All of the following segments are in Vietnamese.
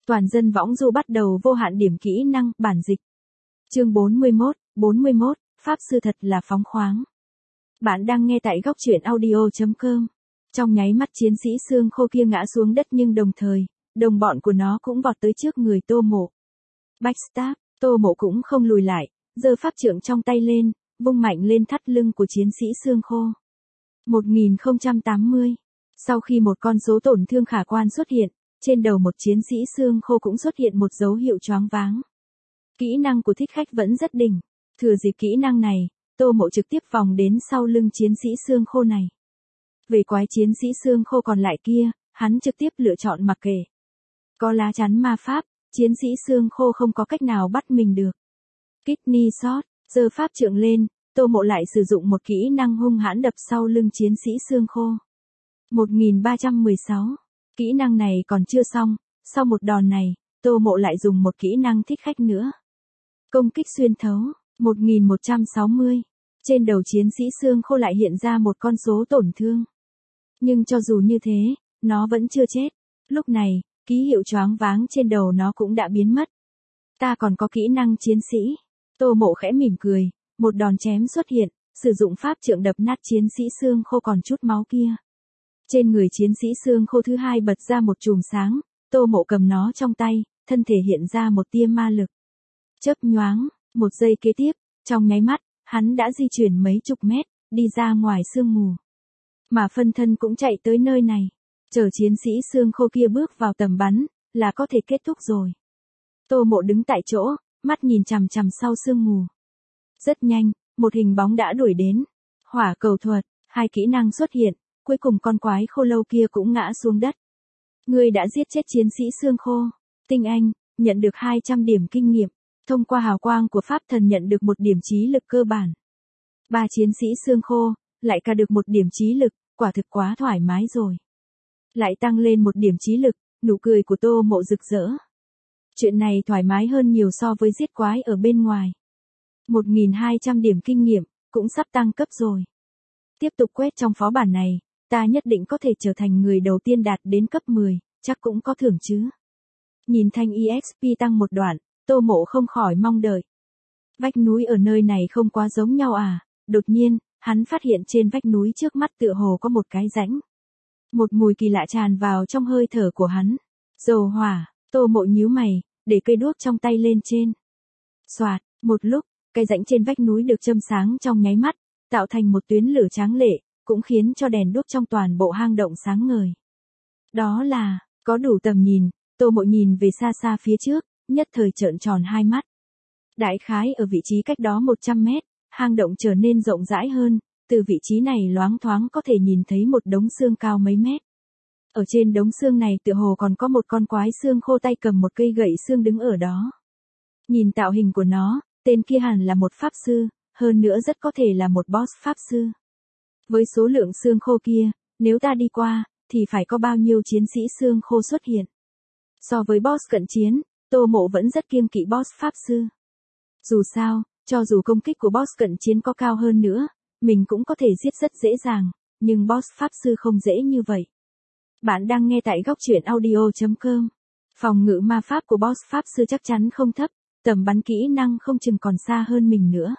Toàn dân võng du bắt đầu vô hạn điểm kỹ năng, bản dịch. Chương 41, Pháp sư thật là phóng khoáng. Bạn đang nghe tại góc truyện audio.com. Trong nháy mắt chiến sĩ xương khô kia ngã xuống đất nhưng đồng thời, đồng bọn của nó cũng vọt tới trước người Tô Mộ. Backstab, Tô Mộ cũng không lùi lại, giơ pháp trượng trong tay lên, vung mạnh lên thắt lưng của chiến sĩ xương khô. 1080. Sau khi một con số tổn thương khả quan xuất hiện, trên đầu một chiến sĩ xương khô cũng xuất hiện một dấu hiệu choáng váng. Kỹ năng của thích khách vẫn rất đỉnh. Thừa dịp kỹ năng này, Tô Mộ trực tiếp vòng đến sau lưng chiến sĩ xương khô này. Về quái chiến sĩ xương khô còn lại kia, hắn trực tiếp lựa chọn mặc kệ. Có lá chắn ma pháp, chiến sĩ xương khô không có cách nào bắt mình được. Kidney shot, giơ pháp trượng lên, Tô Mộ lại sử dụng một kỹ năng hung hãn đập sau lưng chiến sĩ xương khô. 1316. Kỹ năng này còn chưa xong, sau một đòn này, Tô Mộ lại dùng một kỹ năng thích khách nữa. Công kích xuyên thấu, 1160. Trên đầu chiến sĩ xương khô lại hiện ra một con số tổn thương. Nhưng cho dù như thế, nó vẫn chưa chết. Lúc này, ký hiệu choáng váng trên đầu nó cũng đã biến mất. Ta còn có kỹ năng chiến sĩ. Tô Mộ khẽ mỉm cười, một đòn chém xuất hiện, sử dụng pháp trượng đập nát chiến sĩ xương khô còn chút máu kia. Trên người chiến sĩ xương khô thứ hai bật ra một chùm sáng, Tô Mộ cầm nó trong tay, thân thể hiện ra một tia ma lực. Chớp nhoáng, một giây kế tiếp, trong nháy mắt, hắn đã di chuyển mấy chục mét, đi ra ngoài sương mù. Mà phân thân cũng chạy tới nơi này, chờ chiến sĩ xương khô kia bước vào tầm bắn, là có thể kết thúc rồi. Tô Mộ đứng tại chỗ, mắt nhìn chằm chằm sau sương mù. Rất nhanh, một hình bóng đã đuổi đến. Hỏa cầu thuật, hai kỹ năng xuất hiện, cuối cùng con quái khô lâu kia cũng ngã xuống đất. Ngươi đã giết chết chiến sĩ xương khô. Tinh Anh, nhận được 200 điểm kinh nghiệm. Thông qua hào quang của pháp thần nhận được một điểm trí lực cơ bản. 3 chiến sĩ xương khô, lại cả được một điểm trí lực, quả thực quá thoải mái rồi. Lại tăng lên một điểm trí lực, nụ cười của Tô Mộ rực rỡ. Chuyện này thoải mái hơn nhiều so với giết quái ở bên ngoài. 1200 điểm kinh nghiệm, cũng sắp tăng cấp rồi. Tiếp tục quét trong phó bản này, ta nhất định có thể trở thành người đầu tiên đạt đến cấp 10, chắc cũng có thưởng chứ. Nhìn thanh EXP tăng một đoạn, Tô Mộ không khỏi mong đợi. Vách núi ở nơi này không quá giống nhau à? Đột nhiên, hắn phát hiện trên vách núi trước mắt tựa hồ có một cái rãnh. Một mùi kỳ lạ tràn vào trong hơi thở của hắn. Dầu hỏa, Tô Mộ nhíu mày, để cây đuốc trong tay lên trên. Xoạt, một lúc, cây rãnh trên vách núi được châm sáng trong nháy mắt, tạo thành một tuyến lửa tráng lệ, cũng khiến cho đèn đuốc trong toàn bộ hang động sáng ngời. Đó là, có đủ tầm nhìn, Tô Mộ nhìn về xa xa phía trước, nhất thời trợn tròn hai mắt. Đại khái ở vị trí cách đó 100 mét, hang động trở nên rộng rãi hơn, từ vị trí này loáng thoáng có thể nhìn thấy một đống xương cao mấy mét. Ở trên đống xương này tựa hồ còn có một con quái xương khô tay cầm một cây gậy xương đứng ở đó. Nhìn tạo hình của nó, tên kia hẳn là một pháp sư, hơn nữa rất có thể là một boss pháp sư. Với số lượng xương khô kia, nếu ta đi qua, thì phải có bao nhiêu chiến sĩ xương khô xuất hiện. So với boss cận chiến, Tô Mộ vẫn rất kiêng kỵ boss pháp sư. Dù sao, cho dù công kích của boss cận chiến có cao hơn nữa, mình cũng có thể giết rất dễ dàng, nhưng boss pháp sư không dễ như vậy. Bạn đang nghe tại góc truyện audio.com. Phòng ngự ma pháp của boss pháp sư chắc chắn không thấp, tầm bắn kỹ năng không chừng còn xa hơn mình nữa.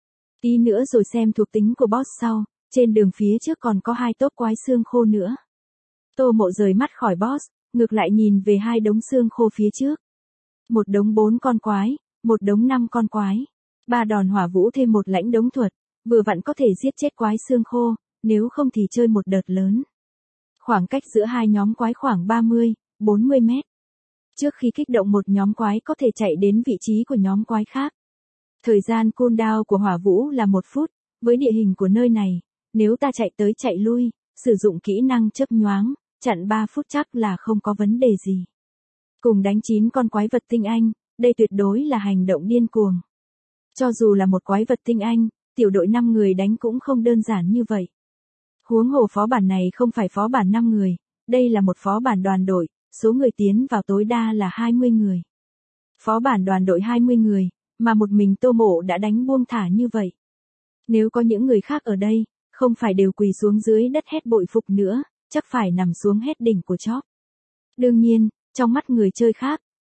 Tí nữa rồi xem thuộc tính của boss sau, trên đường phía trước còn có 2 tốp quái xương khô nữa. Tô Mộ rời mắt khỏi boss, ngược lại nhìn về 2 đống xương khô phía trước. Một đống 4 con quái, một đống 5 con quái. 3 đòn hỏa vũ thêm một lãnh đống thuật, vừa vặn có thể giết chết quái xương khô, nếu không thì chơi một đợt lớn. Khoảng cách giữa hai nhóm quái khoảng 30-40 mét. Trước khi kích động một nhóm quái có thể chạy đến vị trí của nhóm quái khác. Thời gian cooldown của hỏa vũ là 1 phút, với địa hình của nơi này, nếu ta chạy tới chạy lui, sử dụng kỹ năng chớp nhoáng, chặn 3 phút chắc là không có vấn đề gì. Cùng đánh 9 con quái vật tinh anh, đây tuyệt đối là hành động điên cuồng. Cho dù là một quái vật tinh anh, tiểu đội 5 người đánh cũng không đơn giản như vậy. Huống hồ phó bản này không phải phó bản 5 người, đây là một phó bản đoàn đội, số người tiến vào tối đa là 20 người. Phó bản đoàn đội 20 người, mà một mình Tô Mộ đã đánh buông thả như vậy. Nếu có những người khác ở đây, không phải đều quỳ xuống dưới đất hét bội phục nữa, chắc phải nằm xuống hét đỉnh của chóp. Đương nhiên, trong mắt người chơi khác,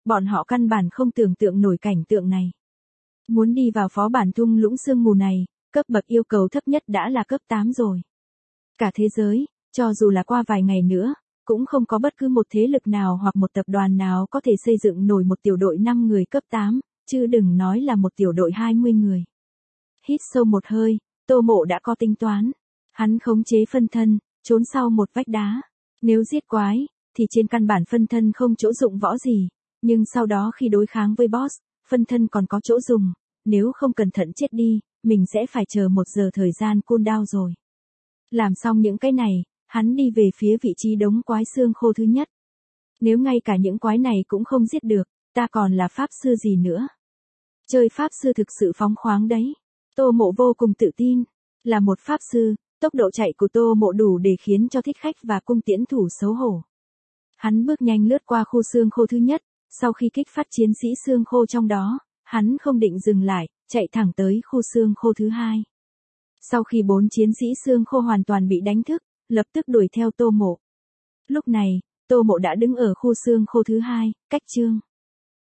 bọn họ căn bản không tưởng tượng nổi cảnh tượng này. Muốn đi vào phó bản thung lũng sương mù này, cấp bậc yêu cầu thấp nhất đã là cấp 8 rồi. Cả thế giới, cho dù là qua vài ngày nữa, cũng không có bất cứ một thế lực nào hoặc một tập đoàn nào có thể xây dựng nổi một tiểu đội 5 người cấp 8, chứ đừng nói là một tiểu đội 20 người. Hít sâu một hơi, Tô Mộ đã có tính toán. Hắn khống chế phân thân, trốn sau một vách đá. Nếu giết quái, thì trên căn bản phân thân không chỗ dụng võ gì, nhưng sau đó khi đối kháng với boss, phân thân còn có chỗ dùng, nếu không cẩn thận chết đi, mình sẽ phải chờ 1 giờ thời gian cooldown rồi. Làm xong những cái này, hắn đi về phía vị trí đống quái xương khô thứ nhất. Nếu ngay cả những quái này cũng không giết được, ta còn là pháp sư gì nữa? Chơi pháp sư thực sự phóng khoáng đấy. Tô Mộ vô cùng tự tin. Là một pháp sư, tốc độ chạy của Tô Mộ đủ để khiến cho thích khách và cung tiễn thủ xấu hổ. Hắn bước nhanh lướt qua khu xương khô thứ nhất, sau khi kích phát chiến sĩ xương khô trong đó, hắn không định dừng lại, chạy thẳng tới khu xương khô thứ hai. Sau khi 4 chiến sĩ xương khô hoàn toàn bị đánh thức, lập tức đuổi theo Tô Mộ. Lúc này, Tô Mộ đã đứng ở khu xương khô thứ hai, cách Trương